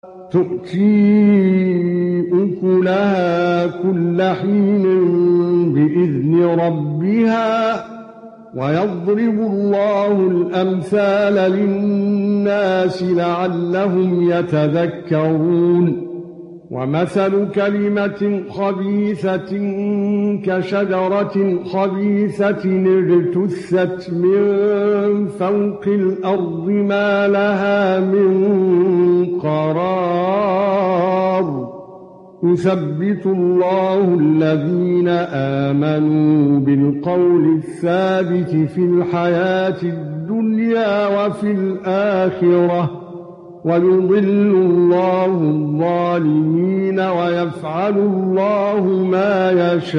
تؤتي أكلها كل حين بإذن ربها ويضرب الله الأمثال للناس لعلهم يتذكرون ومثل كلمة خبيثة كشجرة خبيثة اجتثت من فوق الأرض ما لها من قرار يثبت الله الذين آمنوا بالقول الثابت في الحياة الدنيا وفي الآخرة ويضل الله الظالمين ويفعل الله ما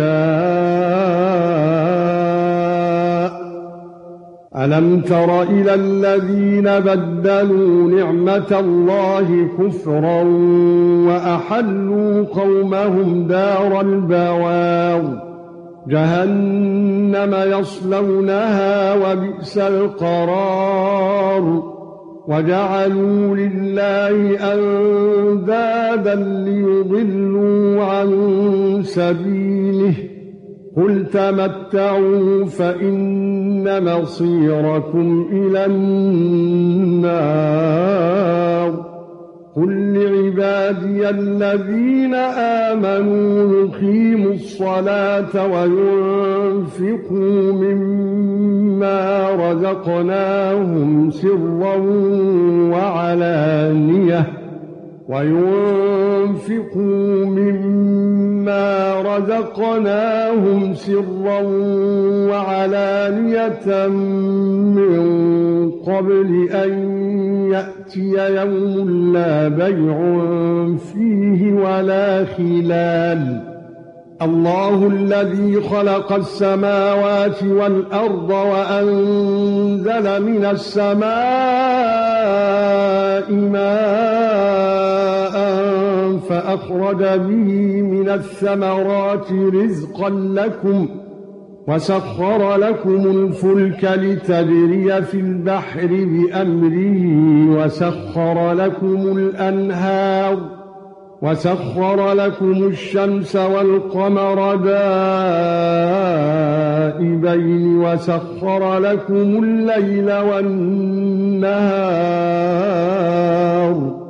يشاء. ألم تر إلى الذين بدلوا نعمة الله كفرا وأحلوا قومهم دار البوار جهنم يصلونها وبئس القرار وجعلوا لله أندادا ليضلوا عن سبيله قل تمتعوا فإن مصيركم إلى النار قل لعبادي الذين آمنوا يقيموا الصلاة وينفقوا مما رزقناهم سرا وعلانية من قبل أن يأتي يوم لا بيع فيه ولا خلال الله الذي خلق السماوات والأرض وأنزل من السماء ماء فأخرج به من الثمرات رزقا لكم وسخر لكم الفلك لتجري في البحر بأمره وسخر لكم الأنهار وسخر لكم الشمس والقمر دائبين وسخر لكم الليل والنهار